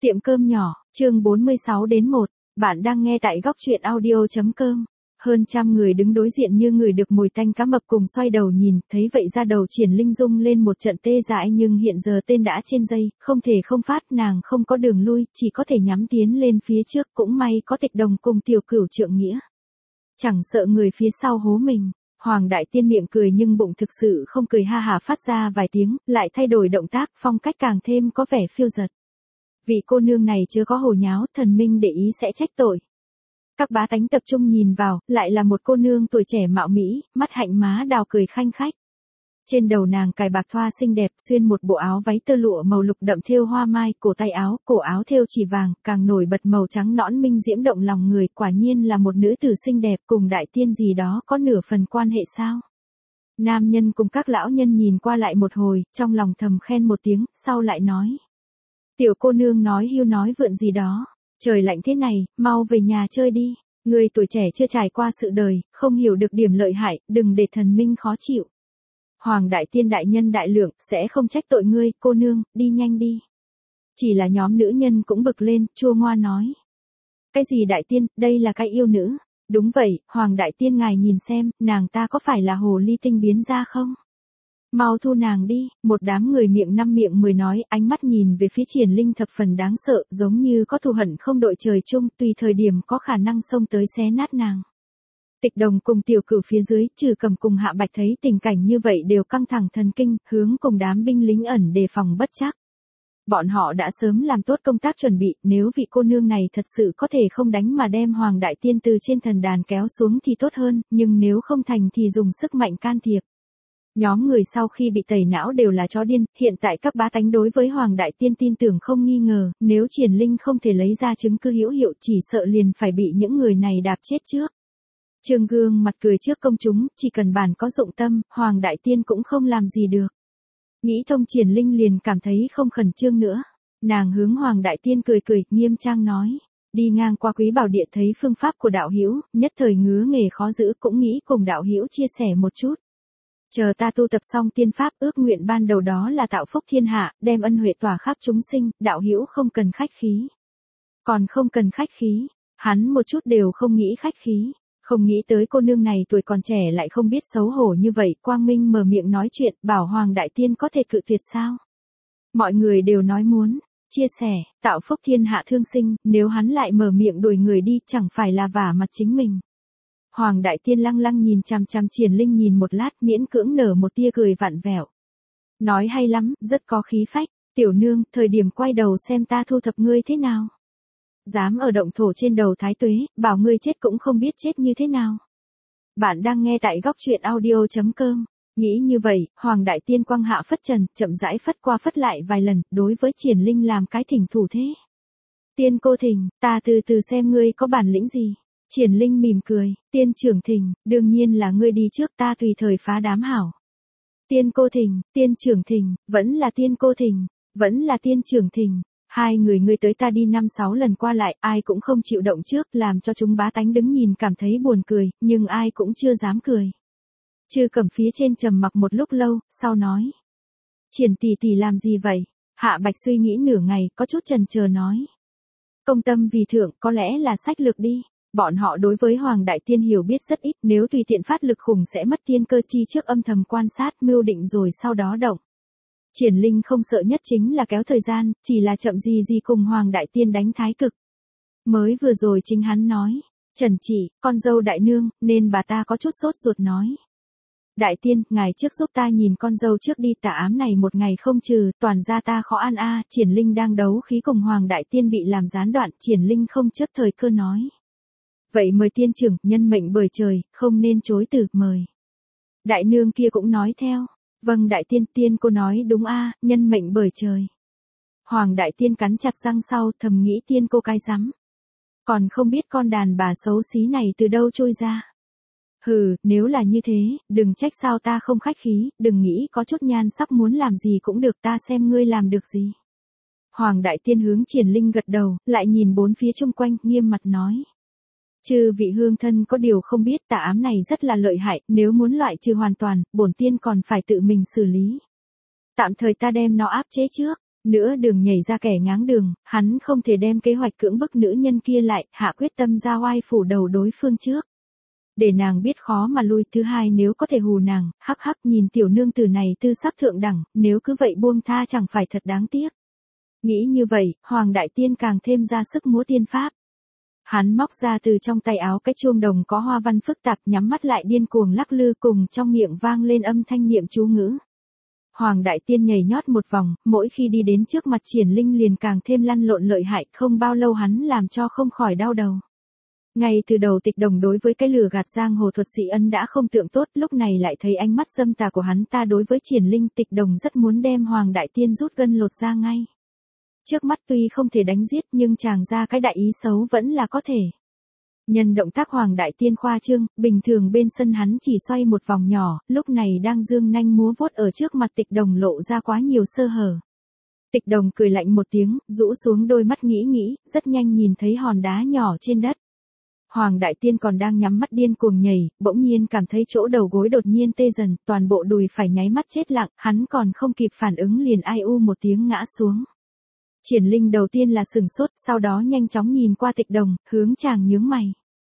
Tiệm cơm nhỏ, chương 46 đến 1, bạn đang nghe tại góc truyện audio.com. Hơn trăm người đứng đối diện như người được mùi tanh cá mập cùng xoay đầu nhìn, thấy vậy ra đầu Triển Linh rung lên một trận tê dại nhưng hiện giờ tên đã trên dây, không thể không phát, nàng không có đường lui, chỉ có thể nhắm tiến lên phía trước, cũng may có Tịch Đồng cùng Tiểu Cửu trượng nghĩa. Chẳng sợ người phía sau hố mình. Hoàng Đại Tiên miệng cười nhưng bụng thực sự không cười, ha hà phát ra vài tiếng, lại thay đổi động tác, phong cách càng thêm có vẻ phiêu dật. Vị cô nương này chưa có hồ nháo, thần minh để ý sẽ trách tội. Các bá tánh tập trung nhìn vào, lại là một cô nương tuổi trẻ mạo mỹ, mắt hạnh má đào cười khanh khách. Trên đầu nàng cài bạc thoa xinh đẹp, xuyên một bộ áo váy tơ lụa màu lục đậm thêu hoa mai, cổ áo thêu chỉ vàng, càng nổi bật màu trắng nõn minh diễm động lòng người, quả nhiên là một nữ tử xinh đẹp, cùng Đại Tiên gì đó có nửa phần quan hệ sao? Nam nhân cùng các lão nhân nhìn qua lại một hồi, trong lòng thầm khen một tiếng, sau lại nói. Tiểu cô nương nói hưu nói vượn gì đó, trời lạnh thế này, mau về nhà chơi đi, người tuổi trẻ chưa trải qua sự đời, không hiểu được điểm lợi hại, đừng để thần minh khó chịu. Hoàng Đại Tiên đại nhân đại lượng, sẽ không trách tội ngươi, cô nương, đi nhanh đi. Chỉ là nhóm nữ nhân cũng bực lên, chua ngoa nói. Cái gì Đại Tiên, đây là cái yêu nữ. Đúng vậy, Hoàng Đại Tiên ngài nhìn xem, nàng ta có phải là hồ ly tinh biến ra không? Mau thu nàng đi, một đám người miệng năm miệng mười nói, ánh mắt nhìn về phía Triển Linh thập phần đáng sợ, giống như có thù hận không đội trời chung, tùy thời điểm có khả năng xông tới xé nát nàng. Tịch Đồng cùng Tiểu Cửu phía dưới, Trừ Cầm cùng Hạ Bạch thấy tình cảnh như vậy đều căng thẳng thần kinh, hướng cùng đám binh lính ẩn đề phòng bất trắc. Bọn họ đã sớm làm tốt công tác chuẩn bị, nếu vị cô nương này thật sự có thể không đánh mà đem Hoàng Đại Tiên từ trên thần đàn kéo xuống thì tốt hơn, nhưng nếu không thành thì dùng sức mạnh can thiệp. Nhóm người sau khi bị tẩy não đều là chó điên, hiện tại các bá tánh đối với Hoàng Đại Tiên tin tưởng không nghi ngờ, nếu Triển Linh không thể lấy ra chứng cứ hữu hiệu chỉ sợ liền phải bị những người này đạp chết trước. Trương Gương mặt cười trước công chúng, chỉ cần bản có dụng tâm, Hoàng Đại Tiên cũng không làm gì được. Nghĩ thông Triển Linh liền cảm thấy không khẩn trương nữa. Nàng hướng Hoàng Đại Tiên cười cười, nghiêm trang nói. Đi ngang qua Quý Bảo Địa thấy phương pháp của đạo hữu, nhất thời ngứa nghề khó giữ, cũng nghĩ cùng đạo hữu chia sẻ một chút. Chờ ta tu tập xong tiên pháp, ước nguyện ban đầu đó là tạo phúc thiên hạ, đem ân huệ tỏa khắp chúng sinh, đạo hữu không cần khách khí. Còn không cần khách khí, hắn một chút đều không nghĩ khách khí. Không nghĩ tới cô nương này tuổi còn trẻ lại không biết xấu hổ như vậy, quang minh mở miệng nói chuyện, bảo Hoàng Đại Tiên có thể cự tuyệt sao? Mọi người đều nói muốn, chia sẻ, tạo phúc thiên hạ thương sinh, nếu hắn lại mở miệng đuổi người đi chẳng phải là vả mặt chính mình. Hoàng Đại Tiên lăng lăng nhìn chằm chằm Triển Linh nhìn một lát miễn cưỡng nở một tia cười vặn vẹo. Nói hay lắm, rất có khí phách, tiểu nương, thời điểm quay đầu xem ta thu thập ngươi thế nào. Dám ở động thổ trên đầu Thái Tuế, bảo ngươi chết cũng không biết chết như thế nào. Bạn đang nghe tại góc truyện audio.com. Nghĩ như vậy, Hoàng Đại Tiên quang hạ phất trần, chậm rãi phất qua phất lại vài lần, đối với Triển Linh làm cái thỉnh thủ thế. Tiên cô thỉnh, ta từ từ xem ngươi có bản lĩnh gì. Triển Linh mỉm cười, tiên trưởng thỉnh, đương nhiên là ngươi đi trước, ta tùy thời phá đám hảo. Tiên cô thỉnh, tiên trưởng thỉnh, vẫn là tiên cô thỉnh, vẫn là tiên trưởng thỉnh. Hai người ngươi tới ta đi 5-6 lần qua lại, ai cũng không chịu động trước, làm cho chúng bá tánh đứng nhìn cảm thấy buồn cười, nhưng ai cũng chưa dám cười. Trư Cẩm phía trên trầm mặc một lúc lâu, sau nói. Triển tỷ tỷ làm gì vậy? Hạ Bạch suy nghĩ nửa ngày, có chút chần chờ nói. Công tâm vì thượng, có lẽ là sách lược đi. Bọn họ đối với Hoàng Đại Tiên hiểu biết rất ít, nếu tùy tiện phát lực khủng sẽ mất tiên cơ, chi trước âm thầm quan sát, mưu định rồi sau đó động. Triển Linh không sợ nhất chính là kéo thời gian, chỉ là chậm gì cùng Hoàng Đại Tiên đánh thái cực. Mới vừa rồi chính hắn nói, Trần chị, con dâu đại nương, nên bà ta có chút sốt ruột nói. Đại Tiên, ngài trước giúp ta nhìn con dâu trước đi, tà ám này một ngày không trừ, toàn ra ta khó an a. Triển Linh đang đấu khí cùng Hoàng Đại Tiên bị làm gián đoạn, Triển Linh không chấp thời cơ nói. Vậy mời tiên trưởng, nhân mệnh bởi trời, không nên chối từ, mời. Đại nương kia cũng nói theo. Vâng Đại Tiên, tiên cô nói đúng a, nhân mệnh bởi trời. Hoàng Đại Tiên cắn chặt răng sau, thầm nghĩ tiên cô cái rắm. Còn không biết con đàn bà xấu xí này từ đâu trôi ra. Hừ, nếu là như thế, đừng trách sao ta không khách khí, đừng nghĩ có chút nhan sắc muốn làm gì cũng được, ta xem ngươi làm được gì. Hoàng Đại Tiên hướng Triển Linh gật đầu, lại nhìn bốn phía chung quanh, nghiêm mặt nói. Chư vị hương thân có điều không biết, tà ám này rất là lợi hại, nếu muốn loại trừ hoàn toàn, bổn tiên còn phải tự mình xử lý. Tạm thời ta đem nó áp chế trước, Nửa đường nhảy ra kẻ ngáng đường, hắn không thể đem kế hoạch cưỡng bức nữ nhân kia lại, hạ quyết tâm ra oai phủ đầu đối phương trước. Để nàng biết khó mà lui, thứ hai nếu có thể hù nàng, hắc hắc nhìn tiểu nương tử này tư sắc thượng đẳng, nếu cứ vậy buông tha chẳng phải thật đáng tiếc. Nghĩ như vậy, Hoàng Đại Tiên càng thêm ra sức múa tiên pháp. Hắn móc ra từ trong tay áo cái chuông đồng có hoa văn phức tạp, nhắm mắt lại điên cuồng lắc lư, cùng trong miệng vang lên âm thanh niệm chú ngữ. Hoàng Đại Tiên nhảy nhót một vòng, mỗi khi đi đến trước mặt Triển Linh liền càng thêm lăn lộn lợi hại, không bao lâu hắn làm cho không khỏi đau đầu. Ngay từ đầu Tịch Đồng đối với cái lừa gạt giang hồ thuật sĩ ân đã không tượng tốt, lúc này lại thấy ánh mắt dâm tà của hắn ta đối với Triển Linh, Tịch Đồng rất muốn đem Hoàng Đại Tiên rút gân lột ra ngay. Trước mắt tuy không thể đánh giết nhưng chàng ra cái đại ý xấu vẫn là có thể. Nhân động tác Hoàng Đại Tiên khoa trương, bình thường bên sân hắn chỉ xoay một vòng nhỏ, lúc này đang dương nanh múa vuốt ở trước mặt Tịch Đồng lộ ra quá nhiều sơ hở. Tịch Đồng cười lạnh một tiếng, rũ xuống đôi mắt nghĩ, rất nhanh nhìn thấy hòn đá nhỏ trên đất. Hoàng Đại Tiên còn đang nhắm mắt điên cuồng nhảy, bỗng nhiên cảm thấy chỗ đầu gối đột nhiên tê dần, toàn bộ đùi phải nháy mắt chết lặng, hắn còn không kịp phản ứng liền ai u một tiếng ngã xuống. Triển Linh đầu tiên là sừng sốt, sau đó nhanh chóng nhìn qua Tịch Đồng, hướng chàng nhướng mày.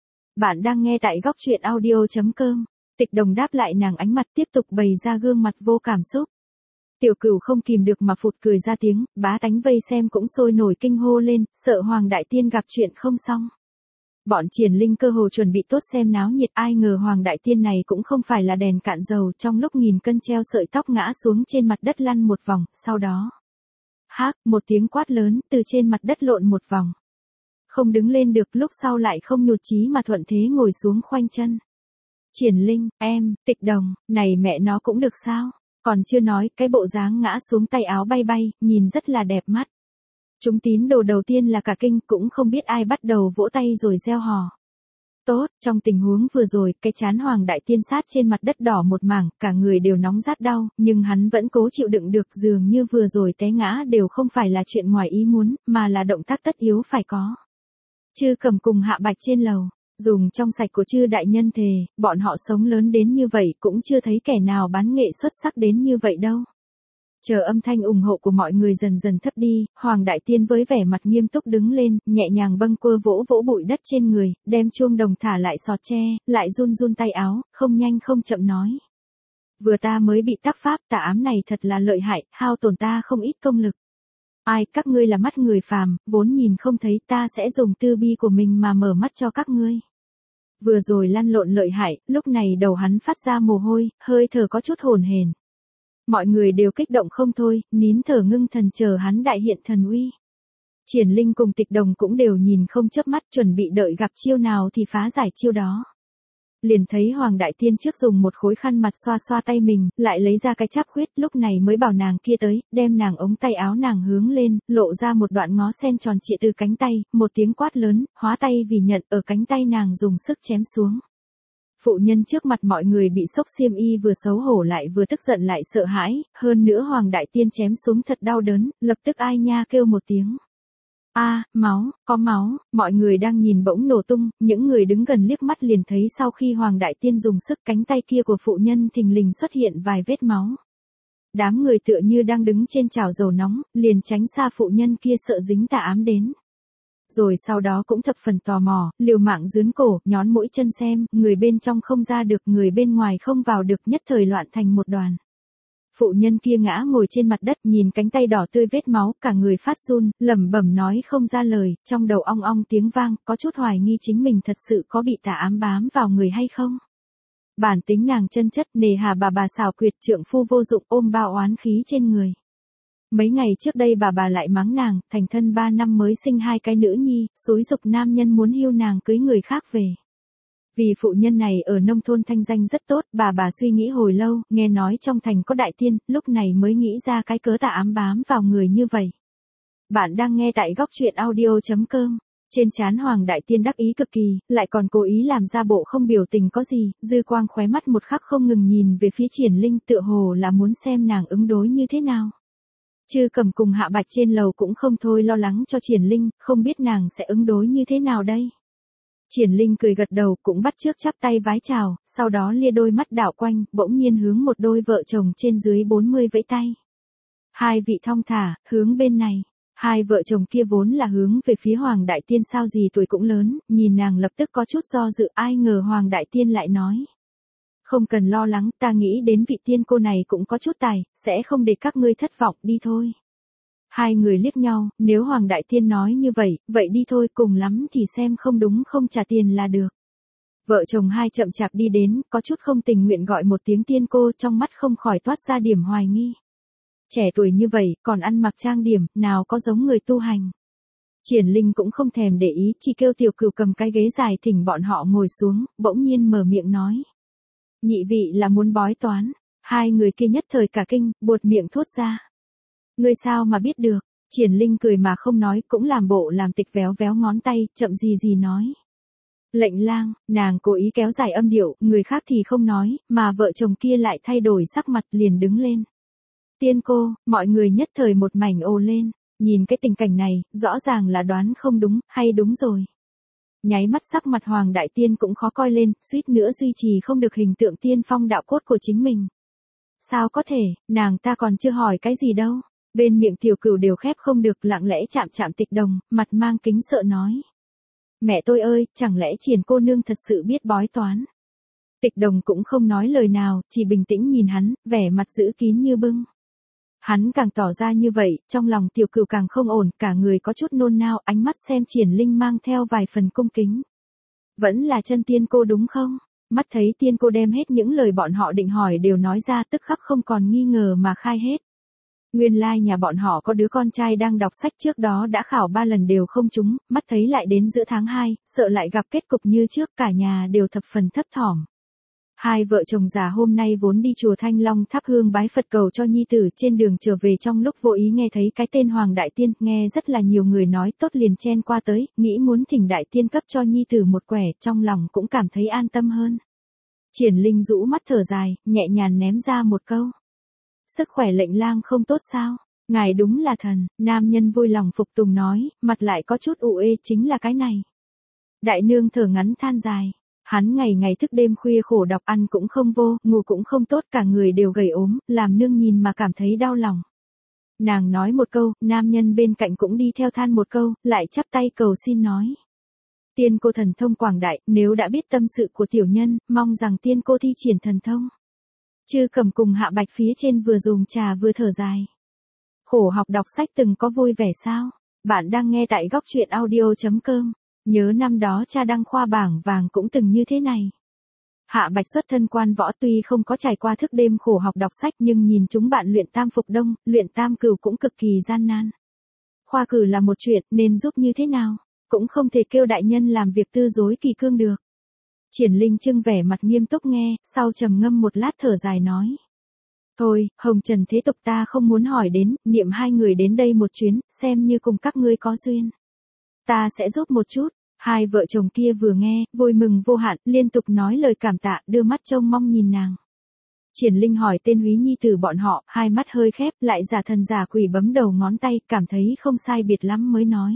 Bạn đang nghe tại góc truyện audio.com. Tịch Đồng đáp lại nàng ánh mặt tiếp tục bày ra gương mặt vô cảm xúc. Tiểu Cửu không kìm được mà phụt cười ra tiếng, bá tánh vây xem cũng sôi nổi kinh hô lên, sợ Hoàng Đại Tiên gặp chuyện không xong. Bọn Triển Linh cơ hồ chuẩn bị tốt xem náo nhiệt, ai ngờ Hoàng Đại Tiên này cũng không phải là đèn cạn dầu, trong lúc nghìn cân treo sợi tóc ngã xuống trên mặt đất lăn một vòng, sau đó hác, một tiếng quát lớn, từ trên mặt đất lộn một vòng. Không đứng lên được, lúc sau lại không nhụt chí mà thuận thế ngồi xuống khoanh chân. Triển Linh, em, Tịch Đồng, này mẹ nó cũng được sao? Còn chưa nói, cái bộ dáng ngã xuống tay áo bay bay, nhìn rất là đẹp mắt. Chúng tín đồ đầu tiên là cả kinh, cũng không biết ai bắt đầu vỗ tay rồi reo hò. Tốt, trong tình huống vừa rồi, cái chán Hoàng Đại Tiên sát trên mặt đất đỏ một mảng, cả người đều nóng rát đau, nhưng hắn vẫn cố chịu đựng được, dường như vừa rồi té ngã đều không phải là chuyện ngoài ý muốn, mà là động tác tất yếu phải có. Chư Cầm cùng Hạ Bạch trên lầu, dùng trong sạch của Chư đại nhân thề, bọn họ sống lớn đến như vậy cũng chưa thấy kẻ nào bán nghệ xuất sắc đến như vậy đâu. Chờ âm thanh ủng hộ của mọi người dần dần thấp đi, Hoàng Đại Tiên với vẻ mặt nghiêm túc đứng lên, nhẹ nhàng bâng quơ vỗ vỗ bụi đất trên người, đem chuông đồng thả lại sọt tre, lại run run tay áo, không nhanh không chậm nói. Vừa ta mới bị tác pháp tà ám này thật là lợi hại, hao tổn ta không ít công lực. Ai, các ngươi là mắt người phàm, vốn nhìn không thấy, ta sẽ dùng tư bi của mình mà mở mắt cho các ngươi. Vừa rồi lăn lộn lợi hại, lúc này đầu hắn phát ra mồ hôi, hơi thở có chút hổn hển. Mọi người đều kích động không thôi, nín thở ngưng thần chờ hắn đại hiện thần uy. Triển Linh cùng Tịch Đồng cũng đều nhìn không chớp mắt, chuẩn bị đợi gặp chiêu nào thì phá giải chiêu đó. Liền thấy Hoàng Đại Tiên trước dùng một khối khăn mặt xoa xoa tay mình, lại lấy ra cái cháp khuyết, lúc này mới bảo nàng kia tới, đem nàng ống tay áo nàng hướng lên, lộ ra một đoạn ngó sen tròn trịa từ cánh tay, một tiếng quát lớn, hóa tay vì nhận, ở cánh tay nàng dùng sức chém xuống. Phụ nhân trước mặt mọi người bị sốc xiêm y vừa xấu hổ lại vừa tức giận lại sợ hãi, hơn nữa Hoàng Đại Tiên chém xuống thật đau đớn, lập tức ai nha kêu một tiếng. A, máu, có máu, mọi người đang nhìn bỗng nổ tung, những người đứng gần liếc mắt liền thấy sau khi Hoàng Đại Tiên dùng sức cánh tay kia của phụ nhân thình lình xuất hiện vài vết máu. Đám người tựa như đang đứng trên chảo dầu nóng, liền tránh xa phụ nhân kia sợ dính tà ám đến. Rồi sau đó cũng thập phần tò mò, liều mạng dướn cổ, nhón mũi chân xem, người bên trong không ra được, người bên ngoài không vào được, nhất thời loạn thành một đoàn. Phụ nhân kia ngã ngồi trên mặt đất, nhìn cánh tay đỏ tươi vết máu, cả người phát run, lẩm bẩm nói không ra lời, trong đầu ong ong tiếng vang, có chút hoài nghi chính mình thật sự có bị tà ám bám vào người hay không. Bản tính nàng chân chất, nề hà bà xảo quyệt, trượng phu vô dụng, ôm bao oán khí trên người. Mấy ngày trước đây bà lại mắng nàng, thành thân 3 năm mới sinh 2 cái nữ nhi, xúi giục nam nhân muốn hiu nàng cưới người khác về. Vì phụ nhân này ở nông thôn thanh danh rất tốt, bà suy nghĩ hồi lâu, nghe nói trong thành có đại tiên, lúc này mới nghĩ ra cái cớ tà ám bám vào người như vậy. Bạn đang nghe tại góc truyện audio.com. Trên trán Hoàng Đại Tiên đắc ý cực kỳ, lại còn cố ý làm ra bộ không biểu tình có gì, dư quang khóe mắt một khắc không ngừng nhìn về phía Triển Linh, tựa hồ là muốn xem nàng ứng đối như thế nào. Chư Cầm cùng Hạ Bạch trên lầu cũng không thôi lo lắng cho Triển Linh, không biết nàng sẽ ứng đối như thế nào đây. Triển Linh cười gật đầu, cũng bắt chước chắp tay vái chào, sau đó lia đôi mắt đảo quanh, bỗng nhiên hướng một đôi vợ chồng trên dưới 40 vẫy tay. Hai vị thong thả, hướng bên này. Hai vợ chồng kia vốn là hướng về phía Hoàng Đại Tiên sao gì tuổi cũng lớn, nhìn nàng lập tức có chút do dự, ai ngờ Hoàng Đại Tiên lại nói. Không cần lo lắng, ta nghĩ đến vị tiên cô này cũng có chút tài, sẽ không để các ngươi thất vọng, đi thôi. Hai người liếc nhau, nếu Hoàng Đại Tiên nói như vậy, vậy đi thôi, cùng lắm thì xem không đúng không trả tiền là được. Vợ chồng hai chậm chạp đi đến, có chút không tình nguyện gọi một tiếng tiên cô, trong mắt không khỏi toát ra điểm hoài nghi. Trẻ tuổi như vậy, còn ăn mặc trang điểm, nào có giống người tu hành. Triển Linh cũng không thèm để ý, chỉ kêu Tiểu Cửu cầm cái ghế dài thỉnh bọn họ ngồi xuống, bỗng nhiên mở miệng nói. Nhị vị là muốn bói toán. Hai người kia nhất thời cả kinh, buột miệng thốt ra. Ngươi sao mà biết được? Triển Linh cười mà không nói, cũng làm bộ làm tịch véo véo ngón tay, chậm gì nói. Lệnh lang, nàng cố ý kéo dài âm điệu, người khác thì không nói, mà vợ chồng kia lại thay đổi sắc mặt liền đứng lên. Tiên cô, mọi người nhất thời một mảnh ồ lên, nhìn cái tình cảnh này, rõ ràng là đoán không đúng, hay đúng rồi. Nháy mắt sắc mặt Hoàng Đại Tiên cũng khó coi lên, suýt nữa duy trì không được hình tượng tiên phong đạo cốt của chính mình. Sao có thể, nàng ta còn chưa hỏi cái gì đâu. Bên miệng Tiểu Cửu đều khép không được, lặng lẽ chạm chạm Tịch Đồng, mặt mang kính sợ nói. Mẹ tôi ơi, chẳng lẽ Triển cô nương thật sự biết bói toán? Tịch Đồng cũng không nói lời nào, chỉ bình tĩnh nhìn hắn, vẻ mặt giữ kín như bưng. Hắn càng tỏ ra như vậy, trong lòng Tiểu Cửu càng không ổn, cả người có chút nôn nao, ánh mắt xem Triển Linh mang theo vài phần cung kính. Vẫn là chân tiên cô đúng không? Mắt thấy tiên cô đem hết những lời bọn họ định hỏi đều nói ra, tức khắc không còn nghi ngờ mà khai hết. Nguyên lai nhà bọn họ có đứa con trai đang đọc sách, trước đó đã khảo 3 lần đều không trúng, mắt thấy lại đến giữa tháng 2, sợ lại gặp kết cục như trước, cả nhà đều thập phần thấp thỏm. Hai vợ chồng già hôm nay vốn đi chùa Thanh Long thắp hương bái Phật cầu cho nhi tử, trên đường trở về trong lúc vô ý nghe thấy cái tên Hoàng Đại Tiên, nghe rất là nhiều người nói tốt liền chen qua tới, nghĩ muốn thỉnh Đại Tiên cấp cho nhi tử một quẻ, trong lòng cũng cảm thấy an tâm hơn. Triển Linh rũ mắt thở dài, nhẹ nhàng ném ra một câu. Sức khỏe lệnh lang không tốt sao? Ngài đúng là thần, nam nhân vui lòng phục tùng nói, mặt lại có chút ủ ê, chính là cái này. Đại nương thở ngắn than dài. Hắn ngày ngày thức đêm khuya khổ đọc, ăn cũng không vô, ngủ cũng không tốt, cả người đều gầy ốm, làm nương nhìn mà cảm thấy đau lòng. Nàng nói một câu, nam nhân bên cạnh cũng đi theo than một câu, lại chắp tay cầu xin nói. Tiên cô thần thông quảng đại, nếu đã biết tâm sự của tiểu nhân, mong rằng tiên cô thi triển thần thông. Chư Cầm cùng Hạ Bạch phía trên vừa dùng trà vừa thở dài. Khổ học đọc sách từng có vui vẻ sao? Bạn đang nghe tại góc truyện audio.com. Nhớ năm đó cha đăng khoa bảng vàng cũng từng như thế này. Hạ Bạch xuất thân quan võ, tuy không có trải qua thức đêm khổ học đọc sách, nhưng nhìn chúng bạn luyện tam phục đông, luyện tam cửu cũng cực kỳ gian nan. Khoa cử là một chuyện, nên giúp như thế nào? Cũng không thể kêu đại nhân làm việc tư dối kỳ cương được. Triển Linh trưng vẻ mặt nghiêm túc nghe, sau trầm ngâm một lát thở dài nói. Thôi, hồng trần thế tục ta không muốn hỏi đến, niệm hai người đến đây một chuyến, xem như cùng các ngươi có duyên. Ta sẽ giúp một chút. Hai vợ chồng kia vừa nghe, vui mừng vô hạn, liên tục nói lời cảm tạ, đưa mắt trông mong nhìn nàng. Triển Linh hỏi tên húy nhi tử bọn họ, hai mắt hơi khép, lại giả thần giả quỷ bấm đầu ngón tay, cảm thấy không sai biệt lắm mới nói.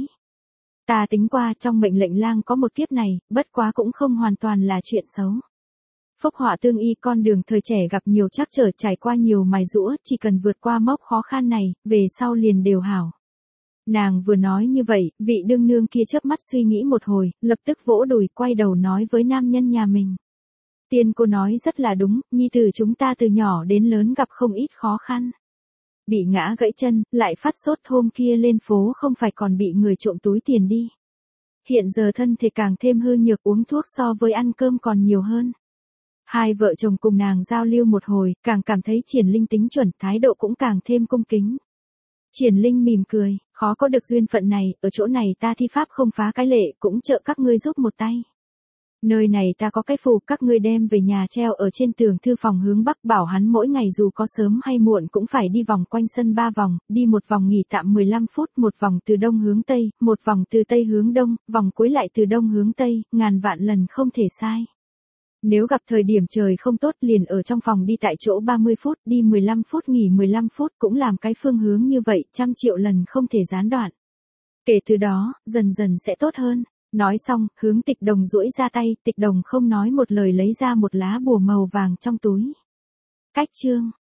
Ta tính qua, trong mệnh lệnh lang có một kiếp này, bất quá cũng không hoàn toàn là chuyện xấu. Phúc họa tương y, con đường thời trẻ gặp nhiều trắc trở, trải qua nhiều mài giũa, chỉ cần vượt qua mốc khó khăn này, về sau liền đều hảo. Nàng vừa nói như vậy, vị đương nương kia chớp mắt suy nghĩ một hồi, lập tức vỗ đùi, quay đầu nói với nam nhân nhà mình. Tiên cô nói rất là đúng, nhi tử chúng ta từ nhỏ đến lớn gặp không ít khó khăn. Bị ngã gãy chân, lại phát sốt, hôm kia lên phố không phải còn bị người trộm túi tiền đi. Hiện giờ thân thể càng thêm hư nhược, uống thuốc so với ăn cơm còn nhiều hơn. Hai vợ chồng cùng nàng giao lưu một hồi, càng cảm thấy Triển Linh tính chuẩn, thái độ cũng càng thêm cung kính. Triển Linh mỉm cười, khó có được duyên phận này, ở chỗ này ta thi pháp không phá cái lệ, cũng trợ các ngươi giúp một tay. Nơi này ta có cái phù, các ngươi đem về nhà treo ở trên tường thư phòng hướng bắc, bảo hắn mỗi ngày dù có sớm hay muộn cũng phải đi vòng quanh sân 3 vòng, đi một vòng nghỉ tạm 15 phút, một vòng từ đông hướng tây, một vòng từ tây hướng đông, vòng cuối lại từ đông hướng tây, ngàn vạn lần không thể sai. Nếu gặp thời điểm trời không tốt liền ở trong phòng đi tại chỗ 30 phút, đi 15 phút nghỉ 15 phút, cũng làm cái phương hướng như vậy, 100 triệu lần không thể gián đoạn. Kể từ đó, dần dần sẽ tốt hơn. Nói xong, hướng Tịch Đồng duỗi ra tay, Tịch Đồng không nói một lời lấy ra một lá bùa màu vàng trong túi. Cách chương